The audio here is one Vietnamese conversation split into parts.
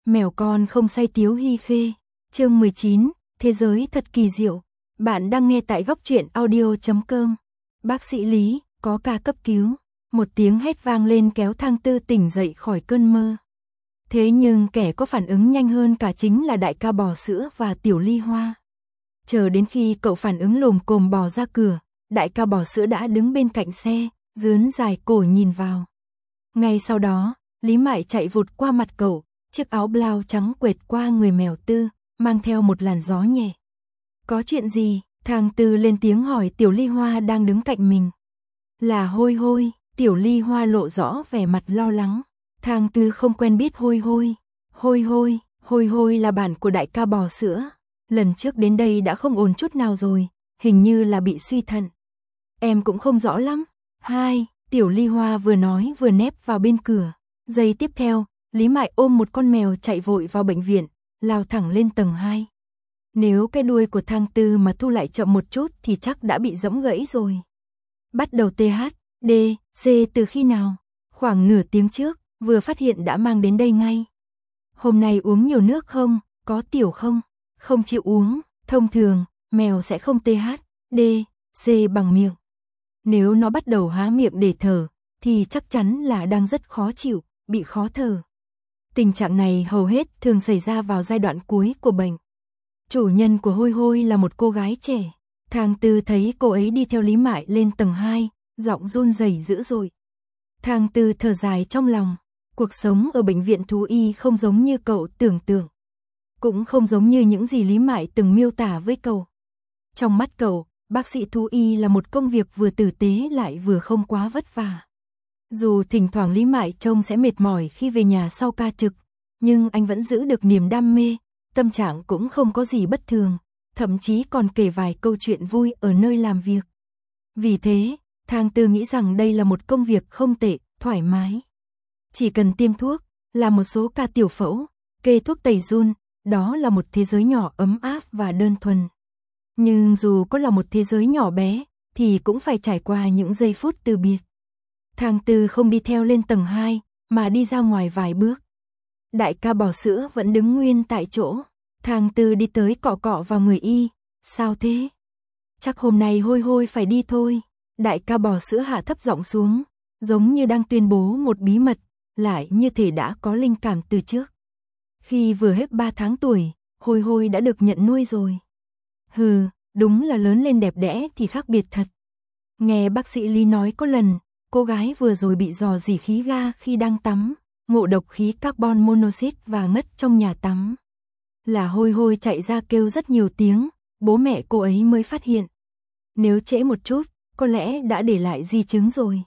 Mèo con không say Tiếu Hy Khê. Chương 19, thế giới thật kỳ diệu. Bạn đang nghe tại góc truyện audio.com. Bác sĩ Lý, có ca cấp cứu. Một tiếng hét vang lên kéo Thang Tư tỉnh dậy khỏi cơn mơ. Thế nhưng kẻ có phản ứng nhanh hơn cả chính là đại ca bò sữa và Tiểu Ly Hoa. Chờ đến khi cậu phản ứng lồm cồm bò ra cửa, đại ca bò sữa đã đứng bên cạnh xe, rướn dài cổ nhìn vào. Ngay sau đó, Lý Mại chạy vụt qua mặt cậu, chiếc áo blau trắng quệt qua người mèo Tư, mang theo một làn gió nhẹ. Có chuyện gì? Thang Tư lên tiếng hỏi Tiểu Ly Hoa đang đứng cạnh mình. Là Hôi Hôi. Tiểu Ly Hoa lộ rõ vẻ mặt lo lắng. Thang Tư không quen biết Hôi Hôi. Hôi Hôi là bạn của đại ca bò sữa. Lần trước đến đây đã không ổn chút nào rồi, hình như là bị suy thận. Em cũng không rõ lắm. Tiểu Ly Hoa vừa nói vừa nép vào bên cửa. Giây tiếp theo, Lý Mại ôm một con mèo chạy vội vào bệnh viện, lao thẳng lên tầng 2. Nếu cái đuôi của Thang Tư mà thu lại chậm một chút thì chắc đã bị giẫm gãy rồi. Bắt đầu TH, D, C từ khi nào? Khoảng nửa tiếng trước, vừa phát hiện đã mang đến đây ngay. Hôm nay uống nhiều nước không? Có tiểu không? Không chịu uống. Thông thường, mèo sẽ không TH, D, C bằng miệng. Nếu nó bắt đầu há miệng để thở, thì chắc chắn là đang rất khó chịu, bị khó thở. Tình trạng này hầu hết thường xảy ra vào giai đoạn cuối của bệnh. Chủ nhân của Hôi Hôi là một cô gái trẻ. Thang Tư thấy cô ấy đi theo Lý Mại lên tầng 2, giọng run rẩy dữ dội. Thang Tư thở dài trong lòng. Cuộc sống ở bệnh viện thú y không giống như cậu tưởng tượng. Cũng không giống như những gì Lý Mại từng miêu tả với cậu. Trong mắt cậu, bác sĩ thú y là một công việc vừa tử tế lại vừa không quá vất vả. Dù thỉnh thoảng Lý Mại trông sẽ mệt mỏi khi về nhà sau ca trực, nhưng anh vẫn giữ được niềm đam mê, tâm trạng cũng không có gì bất thường, thậm chí còn kể vài câu chuyện vui ở nơi làm việc. Vì thế, Thang Tư nghĩ rằng đây là một công việc không tệ, thoải mái. Chỉ cần tiêm thuốc, làm một số ca tiểu phẫu, kê thuốc tẩy giun, đó là một thế giới nhỏ ấm áp và đơn thuần. Nhưng dù có là một thế giới nhỏ bé, thì cũng phải trải qua những giây phút từ biệt. Thang Tư không đi theo lên tầng 2, mà đi ra ngoài vài bước. Đại ca bò sữa vẫn đứng nguyên tại chỗ. Thang Tư đi tới cọ cọ vào người y. Sao thế? Chắc hôm nay Hôi Hôi phải đi thôi. Đại ca bò sữa hạ thấp giọng xuống, giống như đang tuyên bố một bí mật, lại như thể đã có linh cảm từ trước. Khi vừa hết 3 tháng tuổi, Hôi Hôi đã được nhận nuôi rồi. Đúng là lớn lên đẹp đẽ thì khác biệt thật. Nghe bác sĩ Lý nói có lần, cô gái vừa rồi bị rò rỉ khí ga khi đang tắm, ngộ độc khí carbon monoxide và ngất trong nhà tắm. Là Hôi Hôi chạy ra kêu rất nhiều tiếng, bố mẹ cô ấy mới phát hiện. Nếu trễ một chút, có lẽ đã để lại di chứng rồi.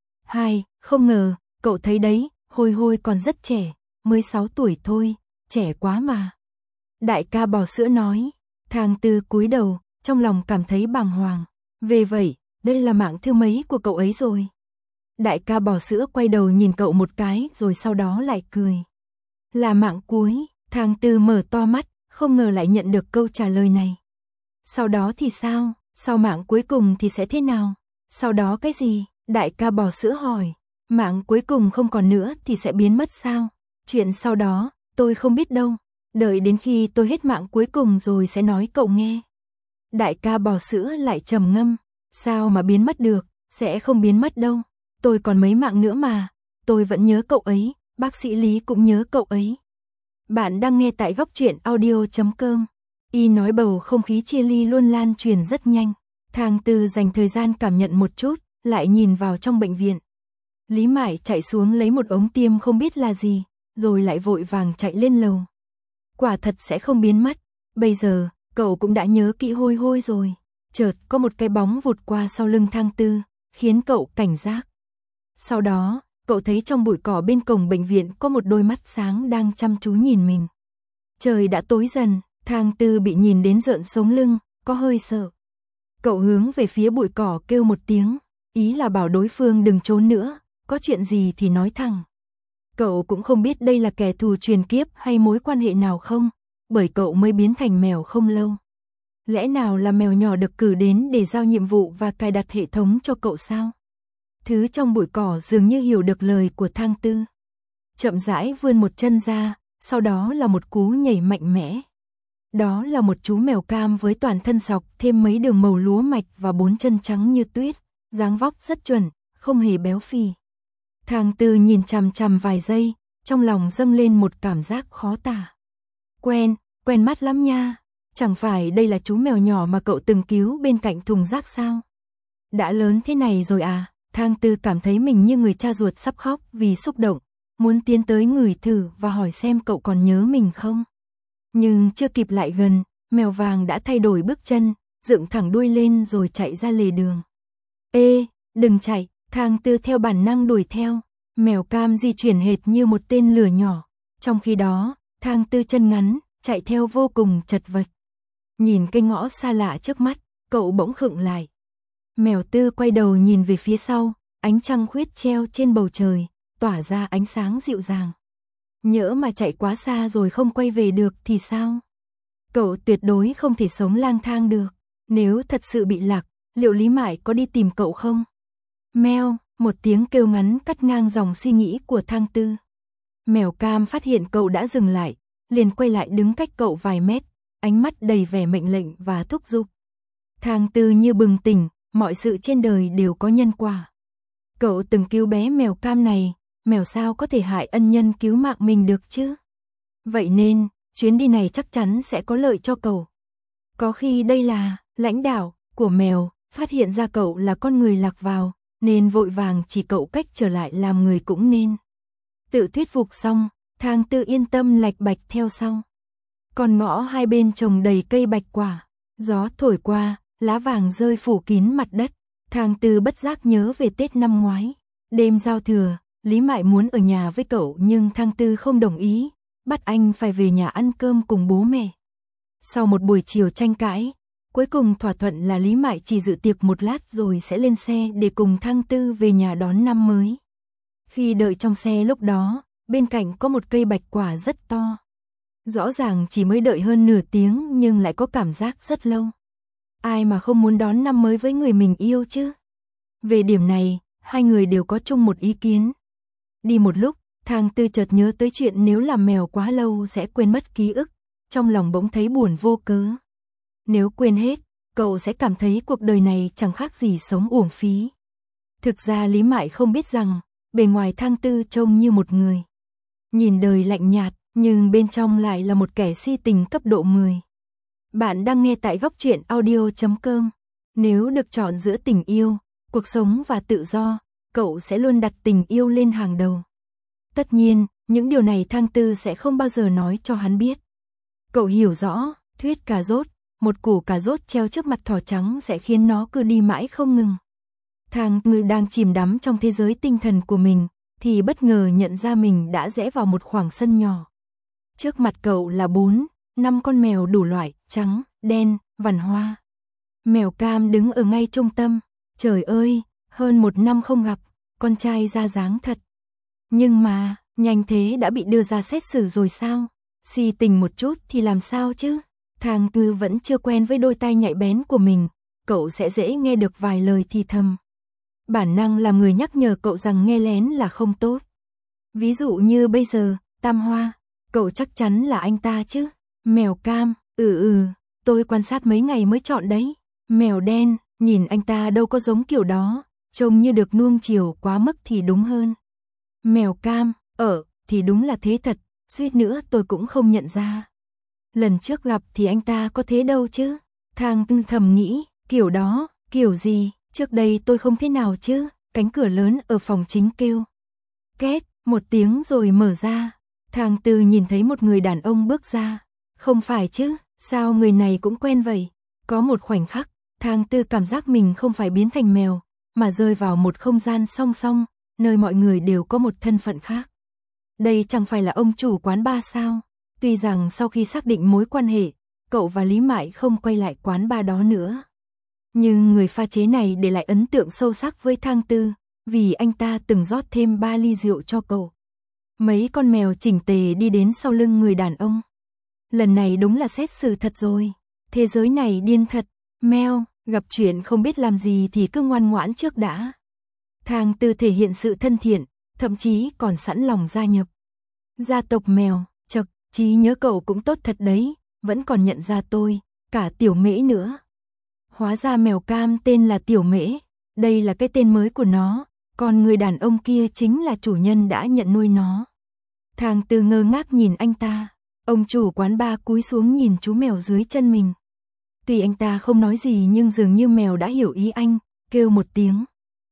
Không ngờ, cậu thấy đấy, Hôi Hôi còn rất trẻ, mới 6 tuổi thôi, trẻ quá mà. Đại ca bò sữa nói. Thang Tư cúi đầu, trong lòng cảm thấy bàng hoàng. Về vậy, đây là mạng thứ mấy của cậu ấy rồi? Đại ca bò sữa quay đầu nhìn cậu một cái rồi sau đó lại cười. Là mạng cuối. Thang Tư mở to mắt, không ngờ lại nhận được câu trả lời này. Sau đó thì sao? Sau mạng cuối cùng thì sẽ thế nào? Sau đó cái gì? Đại ca bò sữa hỏi. Mạng cuối cùng không còn nữa thì sẽ biến mất sao? Chuyện sau đó, tôi không biết đâu. Đợi đến khi tôi hết mạng cuối cùng rồi sẽ nói cậu nghe. Đại ca bò sữa lại trầm ngâm. Sao mà biến mất được? Sẽ không biến mất đâu. Tôi còn mấy mạng nữa mà. Tôi vẫn nhớ cậu ấy. Bác sĩ Lý cũng nhớ cậu ấy. Bạn đang nghe tại góc truyện audio.com. Y nói bầu không khí chia ly luôn lan truyền rất nhanh. Thang Tư dành thời gian cảm nhận một chút, lại nhìn vào trong bệnh viện. Lý Mại chạy xuống lấy một ống tiêm không biết là gì, rồi lại vội vàng chạy lên lầu. Quả thật sẽ không biến mất. Bây giờ, cậu cũng đã nhớ kỹ Hôi Hôi rồi. Chợt có một cái bóng vụt qua sau lưng Thang Tư, khiến cậu cảnh giác. Sau đó, cậu thấy trong bụi cỏ bên cổng bệnh viện có một đôi mắt sáng đang chăm chú nhìn mình. Trời đã tối dần, Thang Tư bị nhìn đến rợn sống lưng, có hơi sợ. Cậu hướng về phía bụi cỏ kêu một tiếng, ý là bảo đối phương đừng trốn nữa, có chuyện gì thì nói thẳng. Cậu cũng không biết đây là kẻ thù truyền kiếp hay mối quan hệ nào không, bởi cậu mới biến thành mèo không lâu. Lẽ nào là mèo nhỏ được cử đến để giao nhiệm vụ và cài đặt hệ thống cho cậu sao? Thứ trong bụi cỏ dường như hiểu được lời của Thang Tư. Chậm rãi vươn một chân ra, sau đó là một cú nhảy mạnh mẽ. Đó là một chú mèo cam với toàn thân sọc thêm mấy đường màu lúa mạch và 4 chân trắng như tuyết, dáng vóc rất chuẩn, không hề béo phì. Thang Tư nhìn chằm chằm vài giây, trong lòng dâng lên một cảm giác khó tả. Quen mắt lắm nha, chẳng phải đây là chú mèo nhỏ mà cậu từng cứu bên cạnh thùng rác sao? Đã lớn thế này rồi à? Thang Tư cảm thấy mình như người cha ruột sắp khóc vì xúc động, muốn tiến tới ngửi thử và hỏi xem cậu còn nhớ mình không. Nhưng chưa kịp lại gần, mèo vàng đã thay đổi bước chân, dựng thẳng đuôi lên rồi chạy ra lề đường. Ê, đừng chạy, Thang Tư theo bản năng đuổi theo, mèo cam di chuyển hệt như một tên lửa nhỏ. Trong khi đó, Thang Tư chân ngắn, chạy theo vô cùng chật vật. Nhìn cái ngõ xa lạ trước mắt, cậu bỗng khựng lại. Mèo Tư quay đầu nhìn về phía sau, ánh trăng khuyết treo trên bầu trời, tỏa ra ánh sáng dịu dàng. Nhỡ mà chạy quá xa rồi không quay về được thì sao? Cậu tuyệt đối không thể sống lang thang được. Nếu thật sự bị lạc, liệu Lý Mại có đi tìm cậu không? Meo, một tiếng kêu ngắn cắt ngang dòng suy nghĩ của Thang Tư. Mèo cam phát hiện cậu đã dừng lại, liền quay lại đứng cách cậu vài mét, ánh mắt đầy vẻ mệnh lệnh và thúc giục. Thang Tư như bừng tỉnh, mọi sự trên đời đều có nhân quả. Cậu từng cứu bé mèo cam này, mèo sao có thể hại ân nhân cứu mạng mình được chứ? Vậy nên, chuyến đi này chắc chắn sẽ có lợi cho cậu. Có khi đây là lãnh đạo của mèo, phát hiện ra cậu là con người lạc vào, nên vội vàng chỉ cậu cách trở lại làm người cũng nên. Tự thuyết phục xong, Thang Tư yên tâm lạch bạch theo sau. Còn ngõ hai bên trồng đầy cây bạch quả, gió thổi qua, lá vàng rơi phủ kín mặt đất. Thang Tư bất giác nhớ về Tết năm ngoái. Đêm giao thừa, Lý Mại muốn ở nhà với cậu nhưng Thang Tư không đồng ý, bắt anh phải về nhà ăn cơm cùng bố mẹ. Sau một buổi chiều tranh cãi, cuối cùng thỏa thuận là Lý Mại chỉ dự tiệc một lát rồi sẽ lên xe để cùng Thang Tư về nhà đón năm mới. Khi đợi trong xe lúc đó, bên cạnh có một cây bạch quả rất to. Rõ ràng chỉ mới đợi hơn nửa tiếng nhưng lại có cảm giác rất lâu. Ai mà không muốn đón năm mới với người mình yêu chứ? Về điểm này, hai người đều có chung một ý kiến. Đi một lúc, Thang Tư chợt nhớ tới chuyện nếu làm mèo quá lâu sẽ quên mất ký ức, trong lòng bỗng thấy buồn vô cớ. Nếu quên hết, cậu sẽ cảm thấy cuộc đời này chẳng khác gì sống uổng phí. Thực ra Lý Mại không biết rằng, bề ngoài Thang Tư trông như một người nhìn đời lạnh nhạt, nhưng bên trong lại là một kẻ si tình cấp độ 10. Bạn đang nghe tại góc truyện audio.com. Nếu được chọn giữa tình yêu, cuộc sống và tự do, cậu sẽ luôn đặt tình yêu lên hàng đầu. Tất nhiên, những điều này Thang Tư sẽ không bao giờ nói cho hắn biết. Cậu hiểu rõ, thuyết cà rốt, một củ cà rốt treo trước mặt thỏ trắng sẽ khiến nó cứ đi mãi không ngừng. Thang Tư đang chìm đắm trong thế giới tinh thần của mình, thì bất ngờ nhận ra mình đã rẽ vào một khoảng sân nhỏ. Trước mặt cậu là 4-5 con mèo đủ loại, trắng, đen, vằn hoa. Mèo cam đứng ở ngay trung tâm. Trời ơi, hơn 1 năm không gặp, con trai ra dáng thật. Nhưng mà, nhanh thế đã bị đưa ra xét xử rồi sao? Si tình một chút thì làm sao chứ? Thang Tư vẫn chưa quen với đôi tai nhạy bén của mình, cậu sẽ dễ nghe được vài lời thì thầm. Bản năng làm người nhắc nhở cậu rằng nghe lén là không tốt. Ví dụ như bây giờ, Tam Hoa, cậu chắc chắn là anh ta chứ? Mèo cam, tôi quan sát mấy ngày mới chọn đấy. Mèo đen, nhìn anh ta đâu có giống kiểu đó, trông như được nuông chiều quá mức thì đúng hơn. Mèo cam, thì đúng là thế thật, suýt nữa tôi cũng không nhận ra. Lần trước gặp thì anh ta có thế đâu chứ. Thang Tư thầm nghĩ, kiểu đó, kiểu gì, trước đây tôi không thế nào chứ. Cánh cửa lớn ở phòng chính kêu. Két, một tiếng rồi mở ra. Thang Tư nhìn thấy một người đàn ông bước ra. Không phải chứ, sao người này cũng quen vậy? Có một khoảnh khắc, Thang Tư cảm giác mình không phải biến thành mèo, mà rơi vào một không gian song song, nơi mọi người đều có một thân phận khác. Đây chẳng phải là ông chủ quán bar sao? Tuy rằng sau khi xác định mối quan hệ, cậu và Lý Mại không quay lại quán bar đó nữa. Nhưng người pha chế này để lại ấn tượng sâu sắc với Thang Tư, vì anh ta từng rót thêm 3 ly rượu cho cậu. Mấy con mèo chỉnh tề đi đến sau lưng người đàn ông. Lần này đúng là xét xử thật rồi. Thế giới này điên thật. Mèo, gặp chuyện không biết làm gì thì cứ ngoan ngoãn trước đã. Thang Tư thể hiện sự thân thiện, thậm chí còn sẵn lòng gia nhập gia tộc mèo. Chậc, trí nhớ cậu cũng tốt thật đấy, vẫn còn nhận ra tôi, cả Tiểu Mễ nữa. Hóa ra mèo cam tên là Tiểu Mễ, đây là cái tên mới của nó, còn người đàn ông kia chính là chủ nhân đã nhận nuôi nó. Thang Tư ngơ ngác nhìn anh ta, ông chủ quán bar cúi xuống nhìn chú mèo dưới chân mình. Tuy anh ta không nói gì nhưng dường như mèo đã hiểu ý anh, kêu một tiếng.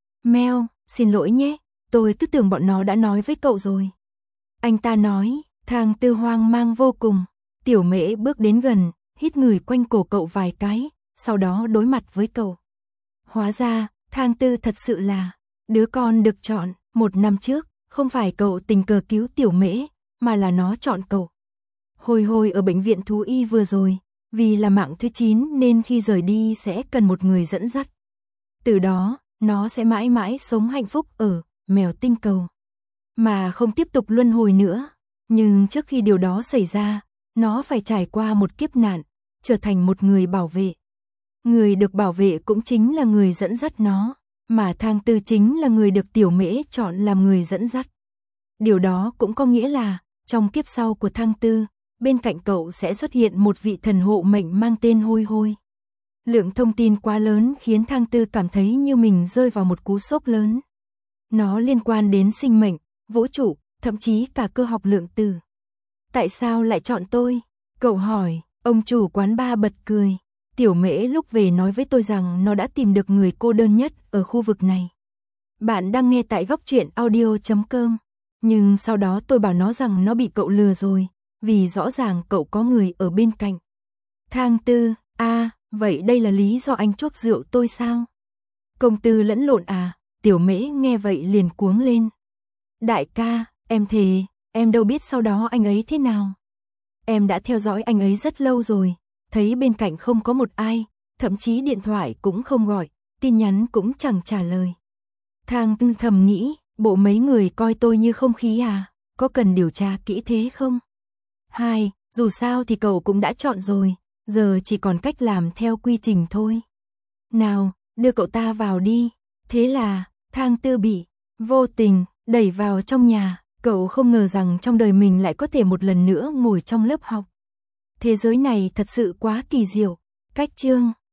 Mèo, xin lỗi nhé, tôi cứ tưởng bọn nó đã nói với cậu rồi. Anh ta nói, Thang Tư hoang mang vô cùng. Tiểu Mễ bước đến gần, hít ngửi quanh cổ cậu vài cái, sau đó đối mặt với cậu. Hóa ra, Thang Tư thật sự là đứa con được chọn. 1 năm trước, không phải cậu tình cờ cứu Tiểu Mễ, mà là nó chọn cậu. Hồi ở bệnh viện thú y vừa rồi, vì là mạng thứ 9 nên khi rời đi sẽ cần một người dẫn dắt. Từ đó, nó sẽ mãi mãi sống hạnh phúc ở mèo tinh cầu, mà không tiếp tục luân hồi nữa. Nhưng trước khi điều đó xảy ra, nó phải trải qua một kiếp nạn, trở thành một người bảo vệ. Người được bảo vệ cũng chính là người dẫn dắt nó, mà Thang Tư chính là người được Tiểu Mễ chọn làm người dẫn dắt. Điều đó cũng có nghĩa là, trong kiếp sau của Thang Tư, bên cạnh cậu sẽ xuất hiện một vị thần hộ mệnh mang tên Hôi Hôi. Lượng thông tin quá lớn khiến Thang Tư cảm thấy như mình rơi vào một cú sốc lớn. Nó liên quan đến sinh mệnh, vũ trụ, thậm chí cả cơ học lượng tử. Tại sao lại chọn tôi? Cậu hỏi, ông chủ quán bar bật cười. Tiểu Mễ lúc về nói với tôi rằng nó đã tìm được người cô đơn nhất ở khu vực này. Bạn đang nghe tại góc truyện audio.com. Nhưng sau đó tôi bảo nó rằng nó bị cậu lừa rồi, vì rõ ràng cậu có người ở bên cạnh. Thang Tư, vậy đây là lý do anh chuốc rượu tôi sao? Công tư lẫn lộn à? Tiểu Mễ nghe vậy liền cuống lên. Đại ca, em thề, em đâu biết sau đó anh ấy thế nào. Em đã theo dõi anh ấy rất lâu rồi, thấy bên cạnh không có một ai, thậm chí điện thoại cũng không gọi, tin nhắn cũng chẳng trả lời. Thang Tư thầm nghĩ, bộ mấy người coi tôi như không khí à, có cần điều tra kỹ thế không? Dù sao thì cậu cũng đã chọn rồi, giờ chỉ còn cách làm theo quy trình thôi. Nào, đưa cậu ta vào đi. Thế là, Thang Tư bị vô tình đẩy vào trong nhà, cậu không ngờ rằng trong đời mình lại có thể một lần nữa ngồi trong lớp học. Thế giới này thật sự quá kỳ diệu. Cách chương